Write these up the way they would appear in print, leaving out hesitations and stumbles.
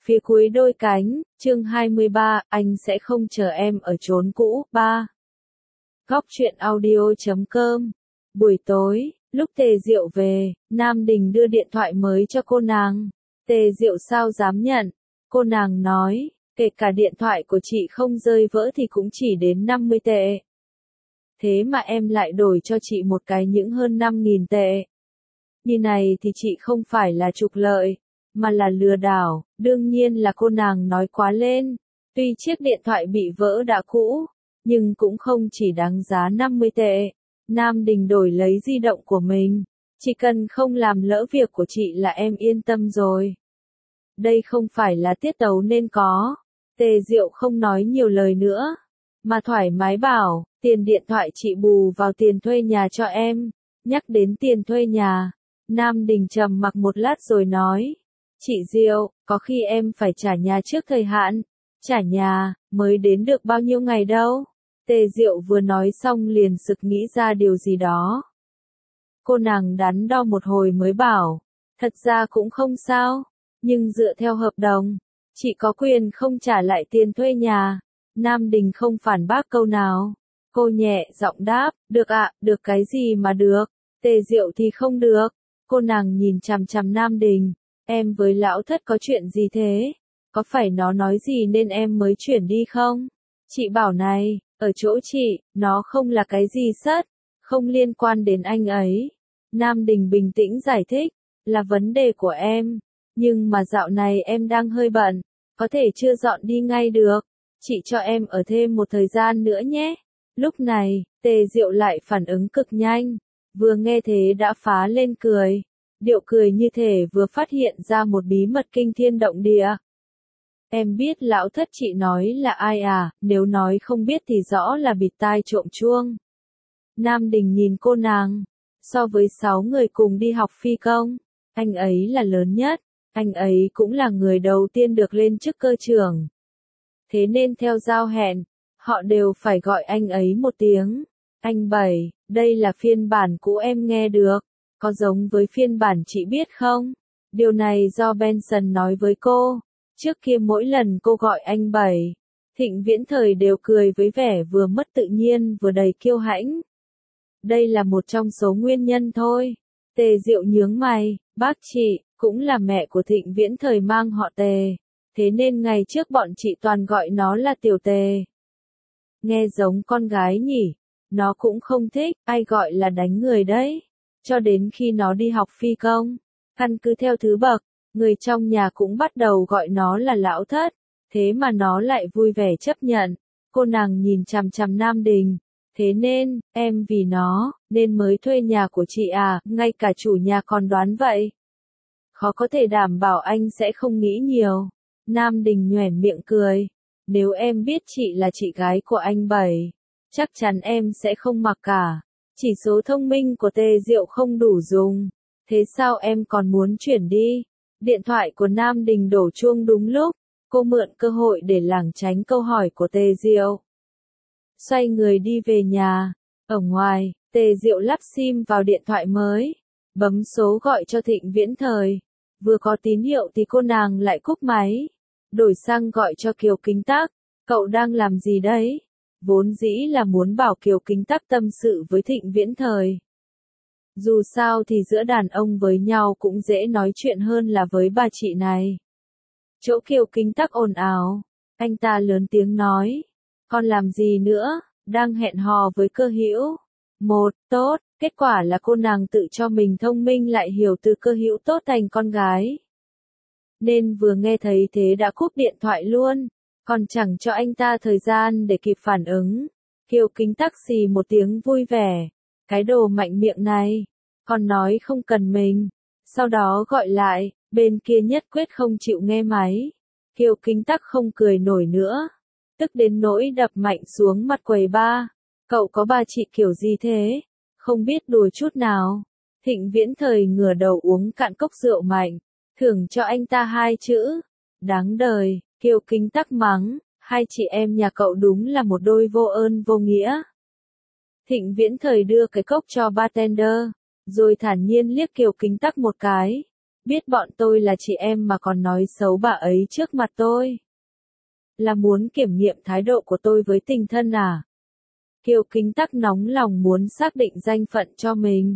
phía cuối đôi cánh, chương 23, anh sẽ không chờ em ở chốn cũ, 3. Góc truyện audio.com. Buổi tối, lúc Tề Diệu về, Nam Đình đưa điện thoại mới cho cô nàng. Tề Diệu sao dám nhận, cô nàng nói, kể cả điện thoại của chị không rơi vỡ thì cũng chỉ đến 50 tệ. Thế mà em lại đổi cho chị một cái những hơn 5.000 tệ. Như này thì chị không phải là trục lợi, mà là lừa đảo. Đương nhiên là cô nàng nói quá lên. Tuy chiếc điện thoại bị vỡ đã cũ, nhưng cũng không chỉ đáng giá 50 tệ. Nam Đình đổi lấy di động của mình. Chỉ cần không làm lỡ việc của chị là em yên tâm rồi. Đây không phải là tiết tấu nên có. Tề Diệu không nói nhiều lời nữa, mà thoải mái bảo, tiền điện thoại chị bù vào tiền thuê nhà cho em. Nhắc đến tiền thuê nhà, Nam Đình trầm mặc một lát rồi nói, chị Diệu, có khi em phải trả nhà trước thời hạn. Trả nhà, mới đến được bao nhiêu ngày đâu. Tề Diệu vừa nói xong liền sực nghĩ ra điều gì đó. Cô nàng đắn đo một hồi mới bảo, thật ra cũng không sao, nhưng dựa theo hợp đồng, chị có quyền không trả lại tiền thuê nhà. Nam Đình không phản bác câu nào. Cô nhẹ giọng đáp, được ạ, được cái gì mà được. Tề Diệu thì không được. Cô nàng nhìn chằm chằm Nam Đình, em với lão thất có chuyện gì thế? Có phải nó nói gì nên em mới chuyển đi không? Chị bảo này, ở chỗ chị, nó không là cái gì sất, không liên quan đến anh ấy. Nam Đình bình tĩnh giải thích, là vấn đề của em, nhưng mà dạo này em đang hơi bận, có thể chưa dọn đi ngay được. Chị cho em ở thêm một thời gian nữa nhé. Lúc này, Tề Diệu lại phản ứng cực nhanh, vừa nghe thế đã phá lên cười. Điệu cười như thể vừa phát hiện ra một bí mật kinh thiên động địa. Em biết lão thất chị nói là ai à, nếu nói không biết thì rõ là bịt tai trộm chuông. Nam Đình nhìn cô nàng, so với 6 người cùng đi học phi công, anh ấy là lớn nhất, anh ấy cũng là người đầu tiên được lên chức cơ trưởng. Thế nên theo giao hẹn, họ đều phải gọi anh ấy một tiếng. Anh Bảy, đây là phiên bản cũ em nghe được. Có giống với phiên bản chị biết không? Điều này do Benson nói với cô. Trước kia mỗi lần cô gọi anh Bảy, Thịnh Viễn Thời đều cười với vẻ vừa mất tự nhiên vừa đầy kiêu hãnh. Đây là một trong số nguyên nhân thôi. Tề Diệu nhướng mày, bác chị, cũng là mẹ của Thịnh Viễn Thời mang họ Tề. Thế nên ngày trước bọn chị toàn gọi nó là Tiểu Tề. Nghe giống con gái nhỉ? Nó cũng không thích, ai gọi là đánh người đấy. Cho đến khi nó đi học phi công, căn cứ theo thứ bậc, người trong nhà cũng bắt đầu gọi nó là lão thất, thế mà nó lại vui vẻ chấp nhận. Cô nàng nhìn chằm chằm Nam Đình, thế nên, em vì nó, nên mới thuê nhà của chị à, ngay cả chủ nhà còn đoán vậy. Khó có thể đảm bảo anh sẽ không nghĩ nhiều. Nam Đình nhoẻn miệng cười, nếu em biết chị là chị gái của anh Bảy, chắc chắn em sẽ không mặc cả. Chỉ số thông minh của Tề Diệu không đủ dùng. Thế sao em còn muốn chuyển đi? Điện thoại của Nam Đình đổ chuông đúng lúc. Cô mượn cơ hội để lảng tránh câu hỏi của Tề Diệu. Xoay người đi về nhà. Ở ngoài, Tề Diệu lắp sim vào điện thoại mới. Bấm số gọi cho Thịnh Viễn Thời. Vừa có tín hiệu thì cô nàng lại cúp máy. Đổi sang gọi cho Kiều Kính Tắc. Cậu đang làm gì đấy? Vốn dĩ là muốn bảo Kiều Kính Tắc tâm sự với Thịnh Viễn Thời. Dù sao thì giữa đàn ông với nhau cũng dễ nói chuyện hơn là với bà chị này. Chỗ Kiều Kính Tắc ồn ào, anh ta lớn tiếng nói, còn làm gì nữa, đang hẹn hò với Cơ Hữu. Tốt, kết quả là cô nàng tự cho mình thông minh lại hiểu từ Cơ Hữu tốt thành con gái. Nên vừa nghe thấy thế đã cúp điện thoại luôn. Còn chẳng cho anh ta thời gian để kịp phản ứng. Kiều Kính Tắc xì một tiếng vui vẻ. Cái đồ mạnh miệng này. Còn nói không cần mình. Sau đó gọi lại, bên kia nhất quyết không chịu nghe máy. Kiều Kính Tắc không cười nổi nữa. Tức đến nỗi đập mạnh xuống mặt quầy ba. Cậu có bà chị kiểu gì thế? Không biết đùa chút nào. Thịnh Viễn Thời ngửa đầu uống cạn cốc rượu mạnh. Thưởng cho anh ta 2 chữ. Đáng đời. Kiều Kính Tắc mắng, hai chị em nhà cậu đúng là một đôi vô ơn vô nghĩa. Thịnh Viễn Thời đưa cái cốc cho bartender, rồi thản nhiên liếc Kiều Kính Tắc một cái. biết bọn tôi là chị em mà còn nói xấu bà ấy trước mặt tôi. Là muốn kiểm nghiệm thái độ của tôi với tình thân à? Kiều Kính Tắc nóng lòng muốn xác định danh phận cho mình.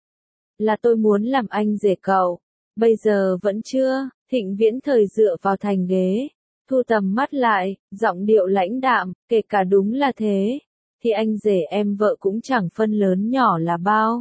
Là tôi muốn làm anh rể cậu. Bây giờ vẫn chưa. Thịnh Viễn Thời dựa vào thành ghế, thu tầm mắt lại, giọng điệu lãnh đạm, kể cả đúng là thế, thì anh rể em vợ cũng chẳng phân lớn nhỏ là bao.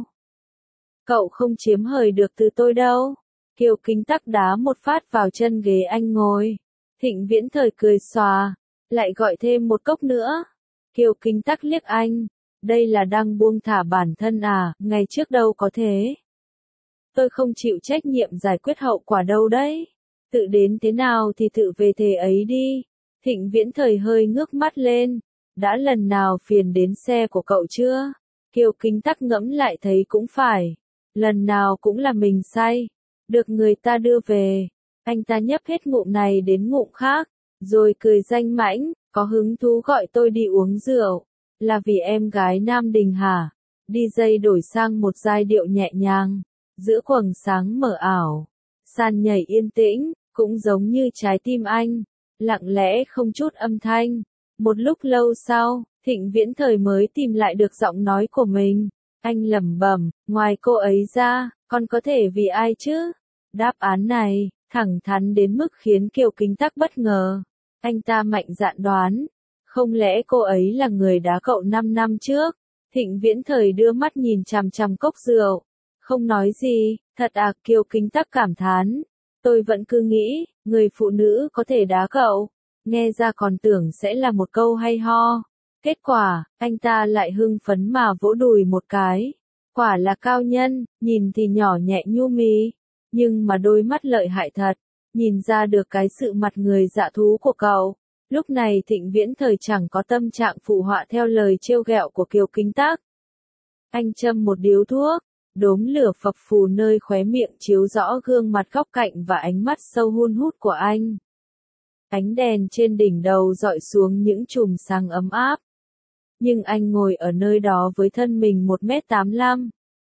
Cậu không chiếm hời được từ tôi đâu. Kiều Kính Tắc đá một phát vào chân ghế anh ngồi. Thịnh Viễn Thời cười xòa, lại gọi thêm một cốc nữa. Kiều Kính Tắc liếc anh, đây là đang buông thả bản thân à, ngày trước đâu có thế. Tôi không chịu trách nhiệm giải quyết hậu quả đâu đấy. Tự đến thế nào thì tự về thế ấy đi. Thịnh Viễn Thời hơi ngước mắt lên. Đã lần nào phiền đến xe của cậu chưa? Kiều Kính Tắc ngẫm lại thấy cũng phải. Lần nào cũng là mình say. Được người ta đưa về. Anh ta nhấp hết ngụm này đến ngụm khác. Rồi cười danh mãnh, có hứng thú gọi tôi đi uống rượu. Là vì em gái Nam Đình hả? DJ đổi sang một giai điệu nhẹ nhàng. Giữa quầng sáng mờ ảo. Sàn nhảy yên tĩnh, cũng giống như trái tim anh. Lặng lẽ không chút âm thanh. Một lúc lâu sau, Thịnh Viễn Thời mới tìm lại được giọng nói của mình. Anh lẩm bẩm, ngoài cô ấy ra, còn có thể vì ai chứ? Đáp án này, thẳng thắn đến mức khiến Kiều Kính Tắc bất ngờ. Anh ta mạnh dạn đoán. Không lẽ cô ấy là người đá cậu 5 năm trước? Thịnh Viễn Thời đưa mắt nhìn chằm chằm cốc rượu. Không nói gì, thật à, Kiều Kính Tắc cảm thán. Tôi vẫn cứ nghĩ, người phụ nữ có thể đá cậu. Nghe ra còn tưởng sẽ là một câu hay ho. Kết quả, anh ta lại hưng phấn mà vỗ đùi một cái. Quả là cao nhân, nhìn thì nhỏ nhẹ nhu mì. Nhưng mà đôi mắt lợi hại thật. Nhìn ra được cái sự mặt người dạ thú của cậu. Lúc này Thịnh Viễn Thời chẳng có tâm trạng phụ họa theo lời trêu ghẹo của Kiều Kính Tắc. Anh châm một điếu thuốc. Đốm lửa phập phù nơi khóe miệng chiếu rõ gương mặt góc cạnh và ánh mắt sâu hun hút của anh. Ánh đèn trên đỉnh đầu dọi xuống những chùm sáng ấm áp. Nhưng anh ngồi ở nơi đó với thân mình 1m85.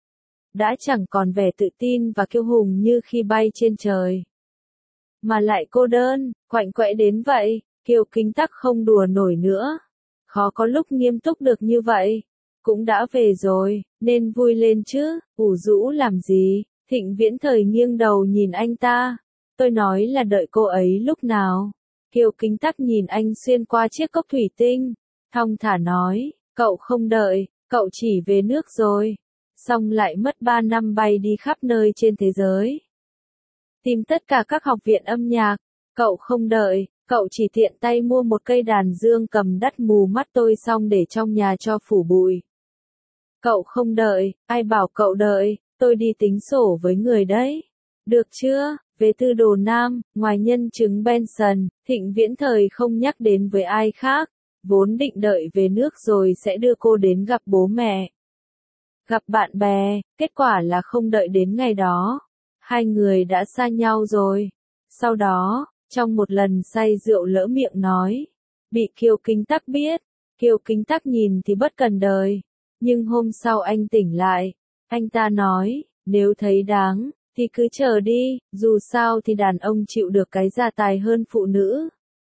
Đã chẳng còn vẻ tự tin và kiêu hùng như khi bay trên trời. Mà lại cô đơn, quạnh quẽ đến vậy, Kiều Kính Tắc không đùa nổi nữa. Khó có lúc nghiêm túc được như vậy. Cũng đã về rồi, nên vui lên chứ, ủ rũ làm gì? Thịnh Viễn Thời nghiêng đầu nhìn anh ta. Tôi nói là đợi cô ấy lúc nào? Kiều Kính Tắc nhìn anh xuyên qua chiếc cốc thủy tinh. Thong thả nói, cậu không đợi, cậu chỉ về nước rồi. Xong lại mất 3 năm bay đi khắp nơi trên thế giới. Tìm tất cả các học viện âm nhạc. Cậu không đợi, cậu chỉ tiện tay mua một cây đàn dương cầm đắt mù mắt tôi xong để trong nhà cho phủ bụi. Cậu không đợi, ai bảo cậu đợi, tôi đi tính sổ với người đấy. Được chưa? Về Tư Đồ Nam, ngoài nhân chứng Benson, Thịnh Viễn Thời không nhắc đến với ai khác. Vốn định đợi về nước rồi sẽ đưa cô đến gặp bố mẹ. Gặp bạn bè, kết quả là không đợi đến ngày đó. Hai người đã xa nhau rồi. Sau đó, trong một lần say rượu lỡ miệng nói. Bị Kiều Kính Tắc biết. Kiều Kính Tắc nhìn thì bất cần đời. Nhưng hôm sau anh tỉnh lại. Anh ta nói, nếu thấy đáng, thì cứ chờ đi, dù sao thì đàn ông chịu được cái gia tài hơn phụ nữ.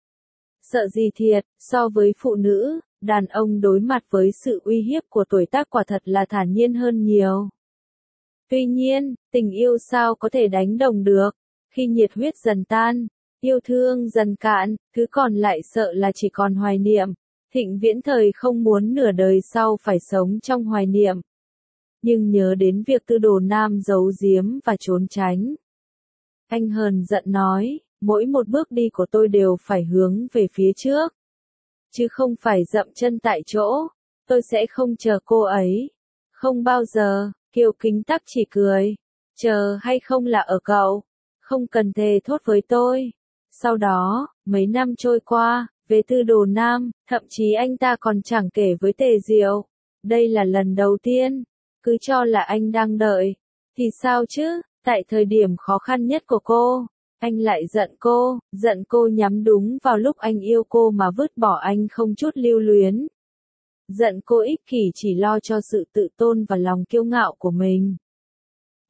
Sợ gì thiệt, so với phụ nữ, đàn ông đối mặt với sự uy hiếp của tuổi tác quả thật là thản nhiên hơn nhiều. Tuy nhiên, tình yêu sao có thể đánh đồng được, khi nhiệt huyết dần tan, yêu thương dần cạn, thứ còn lại sợ là chỉ còn hoài niệm. Thịnh Viễn Thời không muốn nửa đời sau phải sống trong hoài niệm. Nhưng nhớ đến việc Tư Đồ Nam giấu giếm và trốn tránh. Anh hờn giận nói, mỗi một bước đi của tôi đều phải hướng về phía trước. Chứ không phải dậm chân tại chỗ, tôi sẽ không chờ cô ấy. Không bao giờ, Kiều Kính Tắc chỉ cười. Chờ hay không là ở cậu, không cần thề thốt với tôi. Sau đó, mấy năm trôi qua, về Tư Đồ Nam, thậm chí anh ta còn chẳng kể với Tề Diệu. Đây là lần đầu tiên, cứ cho là anh đang đợi. Thì sao chứ, tại thời điểm khó khăn nhất của cô, anh lại giận cô nhắm đúng vào lúc anh yêu cô mà vứt bỏ anh không chút lưu luyến. Giận cô ích kỷ chỉ lo cho sự tự tôn và lòng kiêu ngạo của mình.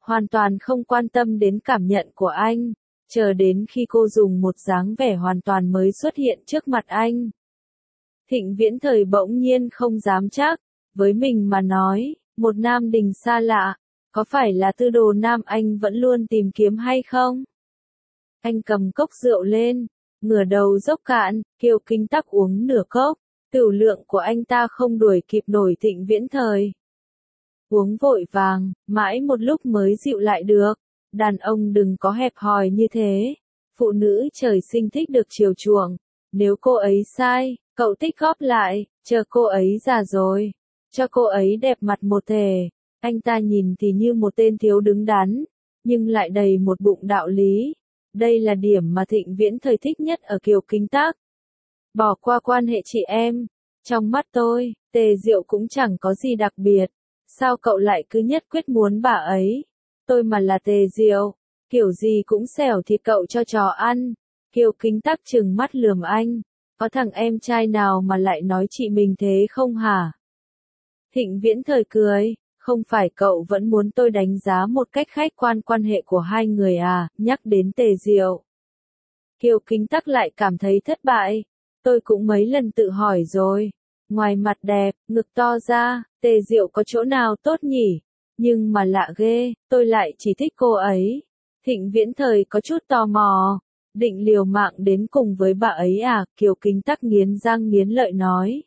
hoàn toàn không quan tâm đến cảm nhận của anh, chờ đến khi cô dùng một dáng vẻ hoàn toàn mới xuất hiện trước mặt anh. Thịnh Viễn Thời bỗng nhiên không dám chắc, với mình mà nói, một nam đình xa lạ, có phải là tư đồ nam anh vẫn luôn tìm kiếm hay không? Anh cầm cốc rượu lên, ngửa đầu dốc cạn, Kiều Kính Tắc uống nửa cốc, tửu lượng của anh ta không đuổi kịp nổi Thịnh Viễn Thời. Uống vội vàng, mãi một lúc mới dịu lại được, đàn ông đừng có hẹp hòi như thế, phụ nữ trời sinh thích được chiều chuộng, nếu cô ấy sai, cậu tích góp lại, chờ cô ấy già rồi, cho cô ấy đẹp mặt một thể. Anh ta nhìn thì như một tên thiếu đứng đắn, nhưng lại đầy một bụng đạo lý. Đây là điểm mà Thịnh Viễn Thời thích nhất ở Kiều Kính Tắc. Bỏ qua quan hệ chị em, trong mắt tôi, Tề Diệu cũng chẳng có gì đặc biệt. Sao cậu lại cứ nhất quyết muốn bà ấy? Tôi mà là Tề Diệu, kiểu gì cũng xẻo thịt cậu cho chó ăn. Kiều Kính Tắc trừng mắt lườm anh. Có thằng em trai nào mà lại nói chị mình thế không hả? Thịnh Viễn Thời cười. Không phải cậu vẫn muốn tôi đánh giá một cách khách quan quan hệ của hai người à, nhắc đến Tề Diệu. Kiều Kính Tắc lại cảm thấy thất bại. Tôi cũng mấy lần tự hỏi rồi. Ngoài mặt đẹp, ngực to ra, Tề Diệu có chỗ nào tốt nhỉ? Nhưng mà lạ ghê, tôi lại chỉ thích cô ấy. Thịnh Viễn Thời có chút tò mò. Định liều mạng đến cùng với bà ấy à? Kiều Kính Tắc nghiến răng nghiến lợi nói.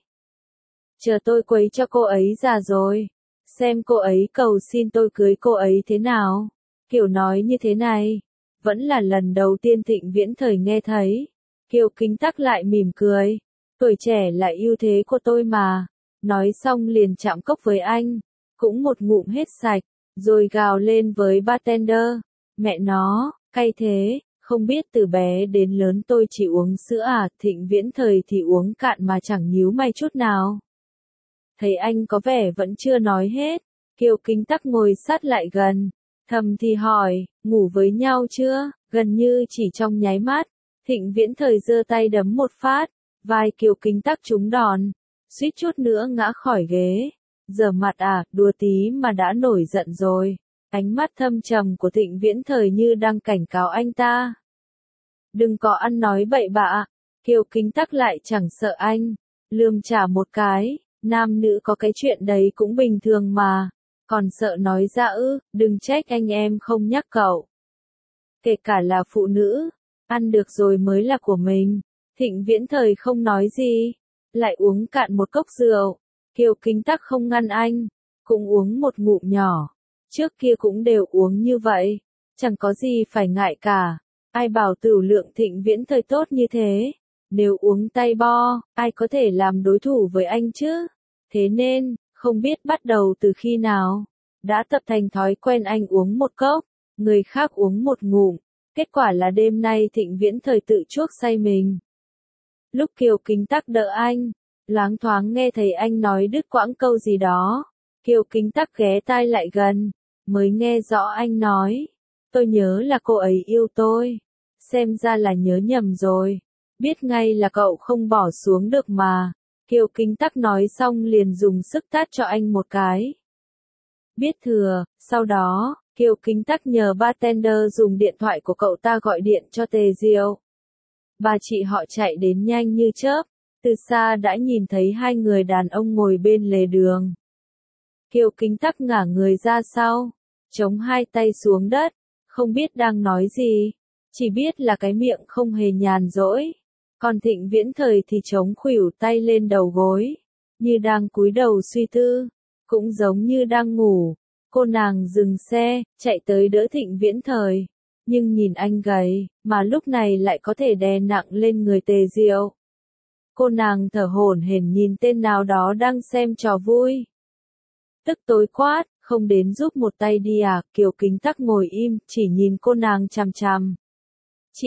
Chờ tôi quấy cho cô ấy già rồi. Xem cô ấy cầu xin tôi cưới cô ấy thế nào. Kiểu nói như thế này. Vẫn là lần đầu tiên Thịnh Viễn Thời nghe thấy. Kiều Kính Tắc lại mỉm cười. Tuổi trẻ là ưu thế của tôi mà. Nói xong liền chạm cốc với anh. Cũng một ngụm hết sạch. Rồi gào lên với bartender. Mẹ nó, cay thế. Không biết từ bé đến lớn tôi chỉ uống sữa à. Thịnh Viễn Thời thì uống cạn mà chẳng nhíu mày chút nào. Thấy anh có vẻ vẫn chưa nói hết. Kiều Kính Tắc ngồi sát lại gần. Thầm thì hỏi, ngủ với nhau chưa? Gần như chỉ trong nháy mắt. Thịnh Viễn Thời giơ tay đấm một phát. Vai Kiều Kính Tắc trúng đòn. Suýt chút nữa ngã khỏi ghế. Giờ mặt à, đùa tí mà đã nổi giận rồi. Ánh mắt thâm trầm của Thịnh Viễn Thời như đang cảnh cáo anh ta. Đừng có ăn nói bậy bạ. Kiều Kính Tắc lại chẳng sợ anh. Lườm trả một cái. Nam nữ có cái chuyện đấy cũng bình thường mà. Còn sợ nói ra ư, đừng trách anh em không nhắc cậu. Kể cả là phụ nữ. Ăn được rồi mới là của mình. Thịnh Viễn Thời không nói gì. Lại uống cạn một cốc rượu. Kiều Kính Tắc không ngăn anh. Cũng uống một ngụm nhỏ. Trước kia cũng đều uống như vậy. Chẳng có gì phải ngại cả. Ai bảo tửu lượng Thịnh Viễn Thời tốt như thế. Nếu uống tay bo, ai có thể làm đối thủ với anh chứ? Thế nên, không biết bắt đầu từ khi nào. Đã tập thành thói quen anh uống một cốc. Người khác uống một ngụm. Kết quả là đêm nay Thịnh Viễn Thời tự chuốc say mình. Lúc Kiều Kính Tắc đỡ anh, loáng thoáng nghe thấy anh nói đứt quãng câu gì đó. Kiều Kính Tắc ghé tai lại gần, mới nghe rõ anh nói. Tôi nhớ là cô ấy yêu tôi. Xem ra là nhớ nhầm rồi. Biết ngay là cậu không bỏ xuống được mà. Kiều Kính Tắc nói xong liền dùng sức tát cho anh một cái. Biết thừa, sau đó, Kiều Kính Tắc nhờ bartender dùng điện thoại của cậu ta gọi điện cho Tề Diệu. Bà chị họ chạy đến nhanh như chớp, từ xa đã nhìn thấy hai người đàn ông ngồi bên lề đường. Kiều Kính Tắc ngả người ra sau, chống hai tay xuống đất, không biết đang nói gì, chỉ biết là cái miệng không hề nhàn rỗi. Còn Thịnh Viễn Thời thì chống khuỷu tay lên đầu gối, như đang cúi đầu suy tư, cũng giống như đang ngủ. Cô nàng dừng xe, chạy tới đỡ Thịnh Viễn Thời, nhưng nhìn anh gầy, mà lúc này lại có thể đè nặng lên người Tề Diệu. Cô nàng thở hổn hển nhìn tên nào đó đang xem trò vui. Tức tối quát, không đến giúp một tay đi à? Kiều Kính Tắc ngồi im, chỉ nhìn cô nàng chằm chằm. Chị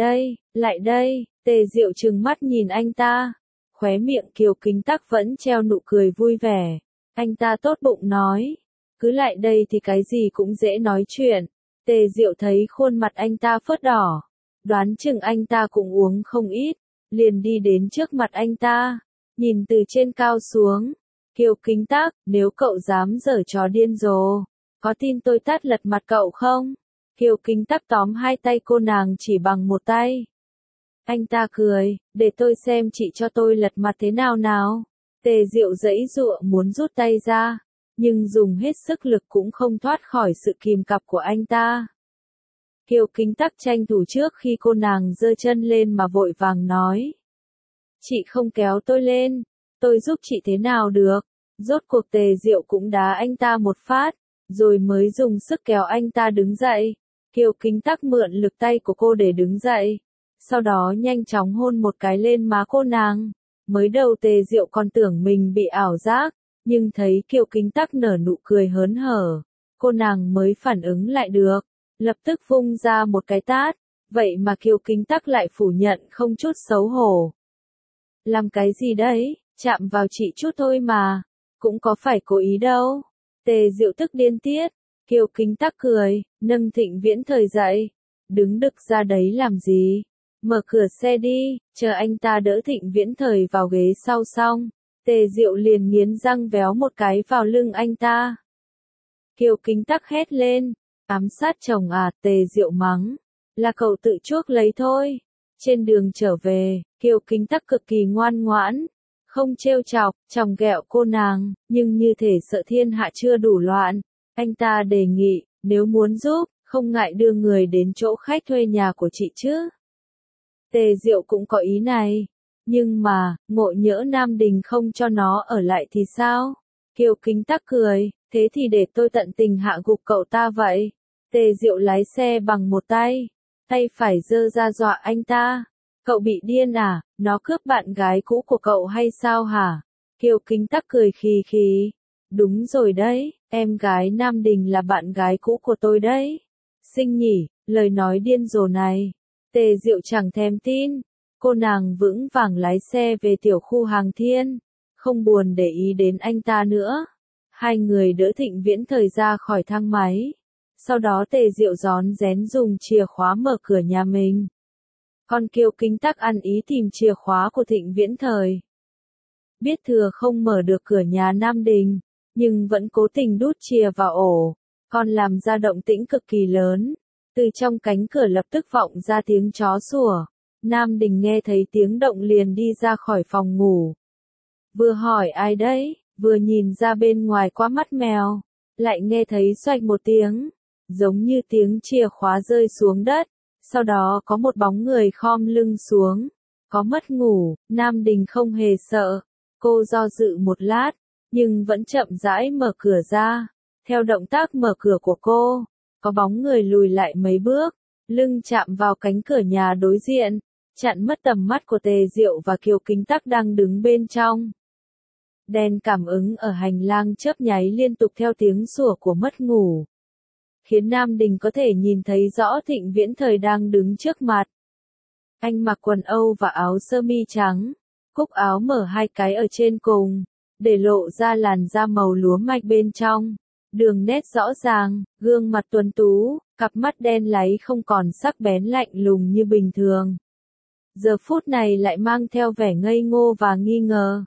lại đây, Tề Diệu trừng mắt nhìn anh ta. Khóe miệng Kiều Kính Tắc vẫn treo nụ cười vui vẻ. Anh ta tốt bụng nói, cứ lại đây thì cái gì cũng dễ nói chuyện. Tề Diệu thấy khuôn mặt anh ta phớt đỏ, đoán chừng anh ta cũng uống không ít, liền đi đến trước mặt anh ta, nhìn từ trên cao xuống. Kiều Kính Tắc, nếu cậu dám giở trò điên rồ, Có tin tôi tát lật mặt cậu không? Kiều Kính Tắc tóm hai tay cô nàng chỉ bằng một tay. Anh ta cười, để tôi xem chị cho tôi lật mặt thế nào nào. Tề Diệu giãy giụa muốn rút tay ra, nhưng dùng hết sức lực cũng không thoát khỏi sự kìm cặp của anh ta. Kiều Kính Tắc tranh thủ trước khi cô nàng giơ chân lên mà vội vàng nói. Chị không kéo tôi lên, tôi giúp chị thế nào được. Rốt cuộc Tề Diệu cũng đá anh ta một phát, rồi mới dùng sức kéo anh ta đứng dậy. Kiều Kính Tắc mượn lực tay của cô để đứng dậy, sau đó nhanh chóng hôn một cái lên má cô nàng. Mới đầu Tề Diệu còn tưởng mình bị ảo giác, nhưng thấy Kiều Kính Tắc nở nụ cười hớn hở, cô nàng mới phản ứng lại được, lập tức vung ra một cái tát, vậy mà Kiều Kính Tắc lại phủ nhận không chút xấu hổ. Làm cái gì đấy, chạm vào chị chút thôi mà, cũng có phải cố ý đâu. Tề Diệu tức điên tiết, Kiều Kính Tắc cười, nâng Thịnh Viễn Thời dậy, đứng đực ra đấy làm gì, mở cửa xe đi, chờ anh ta đỡ Thịnh Viễn Thời vào ghế sau xong, Tề Diệu liền nghiến răng véo một cái vào lưng anh ta. Kiều Kính Tắc hét lên, ám sát chồng à, Tề Diệu mắng, là cậu tự chuốc lấy thôi. Trên đường trở về, Kiều Kính Tắc cực kỳ ngoan ngoãn, không trêu chọc, chòng ghẹo cô nàng, nhưng như thể sợ thiên hạ chưa đủ loạn. Anh ta đề nghị, nếu muốn giúp, không ngại đưa người đến chỗ khách thuê nhà của chị chứ. Tề Diệu cũng có ý này, nhưng mà, ngộ nhỡ Nam Đình không cho nó ở lại thì sao? Kiều Kính Tắc cười, thế thì để tôi tận tình hạ gục cậu ta vậy. Tề Diệu lái xe bằng một tay, tay phải giơ ra dọa anh ta. Cậu bị điên à, nó cướp bạn gái cũ của cậu hay sao hả? Kiều Kính Tắc cười khì khì. Đúng rồi đấy, em gái Nam Đình là bạn gái cũ của tôi đấy. Xinh nhỉ, lời nói điên rồ này. Tề Diệu chẳng thèm tin. Cô nàng vững vàng lái xe về tiểu khu Hàng Thiên, không buồn để ý đến anh ta nữa. Hai người đỡ Thịnh Viễn Thời ra khỏi thang máy. Sau đó Tề Diệu rón rén dùng chìa khóa mở cửa nhà mình. Còn Kiều Kính Tắc ăn ý tìm chìa khóa của Thịnh Viễn Thời. Biết thừa không mở được cửa nhà Nam Đình, nhưng vẫn cố tình đút chìa vào ổ, còn làm ra động tĩnh cực kỳ lớn. Từ trong cánh cửa lập tức vọng ra tiếng chó sủa. Nam Đình nghe thấy tiếng động liền đi ra khỏi phòng ngủ. Vừa hỏi ai đấy, vừa nhìn ra bên ngoài qua mắt mèo, lại nghe thấy xoạch một tiếng, giống như tiếng chìa khóa rơi xuống đất. Sau đó có một bóng người khom lưng xuống. Có mất ngủ, Nam Đình không hề sợ. Cô do dự một lát, nhưng vẫn chậm rãi mở cửa ra. Theo động tác mở cửa của cô, có bóng người lùi lại mấy bước, lưng chạm vào cánh cửa nhà đối diện, chặn mất tầm mắt của Tề Diệu và Kiều Kính Tắc đang đứng bên trong. Đèn cảm ứng ở hành lang chớp nháy liên tục theo tiếng sủa của mất ngủ, khiến Nam Đình có thể nhìn thấy rõ Thịnh Viễn Thời đang đứng trước mặt. Anh mặc quần Âu và áo sơ mi trắng, cúc áo mở hai cái ở trên cùng, để lộ ra làn da màu lúa mạch bên trong. Đường nét rõ ràng, gương mặt tuấn tú, cặp mắt đen láy không còn sắc bén lạnh lùng như bình thường. Giờ phút này lại mang theo vẻ ngây ngô và nghi ngờ.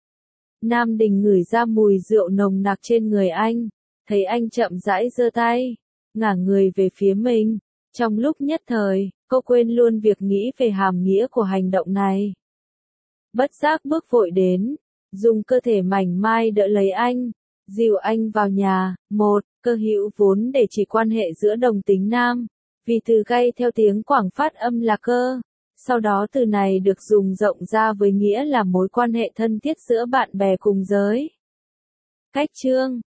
Nam Đình ngửi ra mùi rượu nồng nặc trên người anh, thấy anh chậm rãi giơ tay, ngả người về phía mình. Trong lúc nhất thời, cô quên luôn việc nghĩ về hàm nghĩa của hành động này. Bất giác bước vội đến, dùng cơ thể mảnh mai đỡ lấy anh, dìu anh vào nhà. Một, cơ hữu vốn để chỉ quan hệ giữa đồng tính nam, vì từ gay theo tiếng Quảng phát âm là cơ. Sau đó từ này được dùng rộng ra với nghĩa là mối quan hệ thân thiết giữa bạn bè cùng giới. Cách chương